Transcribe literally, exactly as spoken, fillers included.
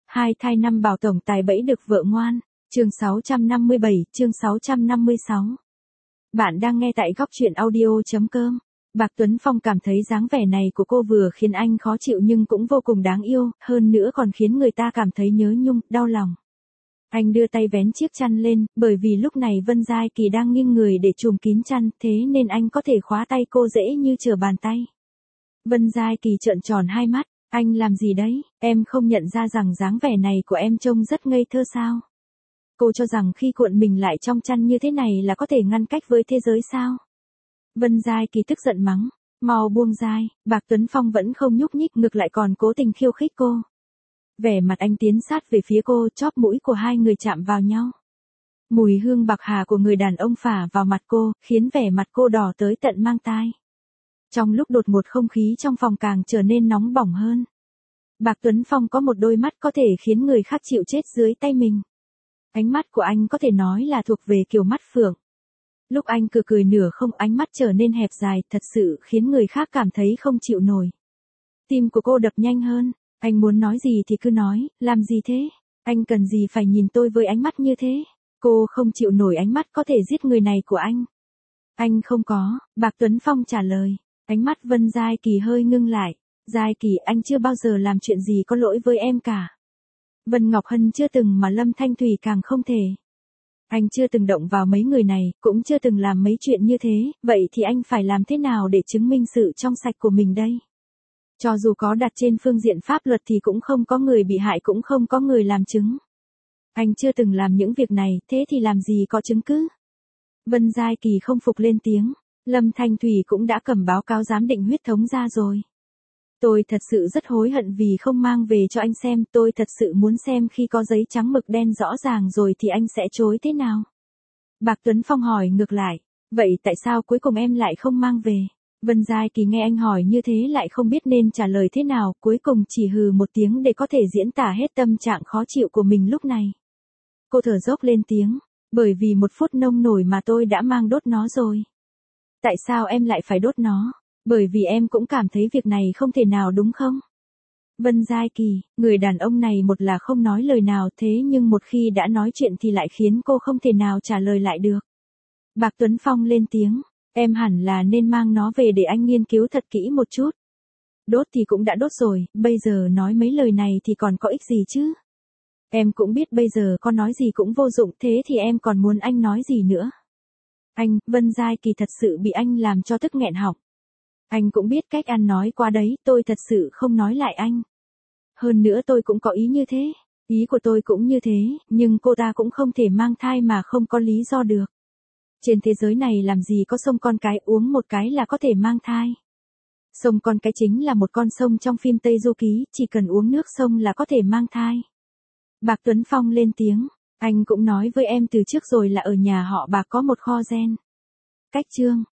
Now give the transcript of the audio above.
Hai thai năm bảo tổng tài bẫy được vợ ngoan. Chương sáu trăm năm mươi bảy, chương sáu trăm năm mươi sáu. Bạn đang nghe tại góc truyện audio chấm com. Bạc Tuấn Phong cảm thấy dáng vẻ này của cô vừa khiến anh khó chịu nhưng cũng vô cùng đáng yêu, hơn nữa còn khiến người ta cảm thấy nhớ nhung, đau lòng. Anh đưa tay vén chiếc chăn lên, bởi vì lúc này Vân Giai Kỳ đang nghiêng người để trùm kín chăn, thế nên anh có thể khóa tay cô dễ như trở bàn tay. Vân Giai Kỳ trợn tròn hai mắt, anh làm gì đấy, em không nhận ra rằng dáng vẻ này của em trông rất ngây thơ sao? Cô cho rằng khi cuộn mình lại trong chăn như thế này là có thể ngăn cách với thế giới sao? Vân Giai Kỳ tức giận mắng, mau buông Giai. Bạc Tuấn Phong vẫn không nhúc nhích, ngược lại còn cố tình khiêu khích cô. Vẻ mặt anh tiến sát về phía cô, chóp mũi của hai người chạm vào nhau. Mùi hương bạc hà của người đàn ông phả vào mặt cô, khiến vẻ mặt cô đỏ tới tận mang tai. Trong lúc đột ngột không khí trong phòng càng trở nên nóng bỏng hơn. Bạc Tuấn Phong có một đôi mắt có thể khiến người khác chịu chết dưới tay mình. Ánh mắt của anh có thể nói là thuộc về kiểu mắt phượng. Lúc anh cười cười nửa không, ánh mắt trở nên hẹp dài, thật sự khiến người khác cảm thấy không chịu nổi. Tim của cô đập nhanh hơn, anh muốn nói gì thì cứ nói, làm gì thế? Anh cần gì phải nhìn tôi với ánh mắt như thế? Cô không chịu nổi ánh mắt có thể giết người này của anh. Anh không có, Bạc Tuấn Phong trả lời. Ánh mắt Vân Giai Kỳ hơi ngưng lại. Giai Kỳ, anh chưa bao giờ làm chuyện gì có lỗi với em cả. Vân Ngọc Hân chưa từng mà Lâm Thanh Thủy càng không thể. Anh chưa từng động vào mấy người này, cũng chưa từng làm mấy chuyện như thế, vậy thì anh phải làm thế nào để chứng minh sự trong sạch của mình đây? Cho dù có đặt trên phương diện pháp luật thì cũng không có người bị hại, cũng không có người làm chứng. Anh chưa từng làm những việc này, thế thì làm gì có chứng cứ? Vân Giai Kỳ không phục lên tiếng. Lâm Thanh Thủy cũng đã cầm báo cáo giám định huyết thống ra rồi. Tôi thật sự rất hối hận vì không mang về cho anh xem, tôi thật sự muốn xem khi có giấy trắng mực đen rõ ràng rồi thì anh sẽ chối thế nào? Bạc Tuấn Phong hỏi ngược lại, vậy tại sao cuối cùng em lại không mang về? Vân Giai Kỳ nghe anh hỏi như thế lại không biết nên trả lời thế nào, cuối cùng chỉ hừ một tiếng để có thể diễn tả hết tâm trạng khó chịu của mình lúc này. Cô thở dốc lên tiếng, bởi vì một phút nông nổi mà tôi đã mang đốt nó rồi. Tại sao em lại phải đốt nó? Bởi vì em cũng cảm thấy việc này không thể nào đúng không? Vân Giai Kỳ, người đàn ông này một là không nói lời nào, thế nhưng một khi đã nói chuyện thì lại khiến cô không thể nào trả lời lại được. Bạc Tuấn Phong lên tiếng, em hẳn là nên mang nó về để anh nghiên cứu thật kỹ một chút. Đốt thì cũng đã đốt rồi, bây giờ nói mấy lời này thì còn có ích gì chứ? Em cũng biết bây giờ con nói gì cũng vô dụng, thế thì em còn muốn anh nói gì nữa? Anh, Vân Giai Kỳ thật sự bị anh làm cho tức nghẹn họng. Anh cũng biết cách ăn nói qua đấy, tôi thật sự không nói lại anh. Hơn nữa tôi cũng có ý như thế, ý của tôi cũng như thế, nhưng cô ta cũng không thể mang thai mà không có lý do được. Trên thế giới này làm gì có sông con cái uống một cái là có thể mang thai. Sông con cái chính là một con sông trong phim Tây Du Ký, chỉ cần uống nước sông là có thể mang thai. Bạc Tuấn Phong lên tiếng, anh cũng nói với em từ trước rồi là ở nhà họ Bạc có một kho gen. Cách chương,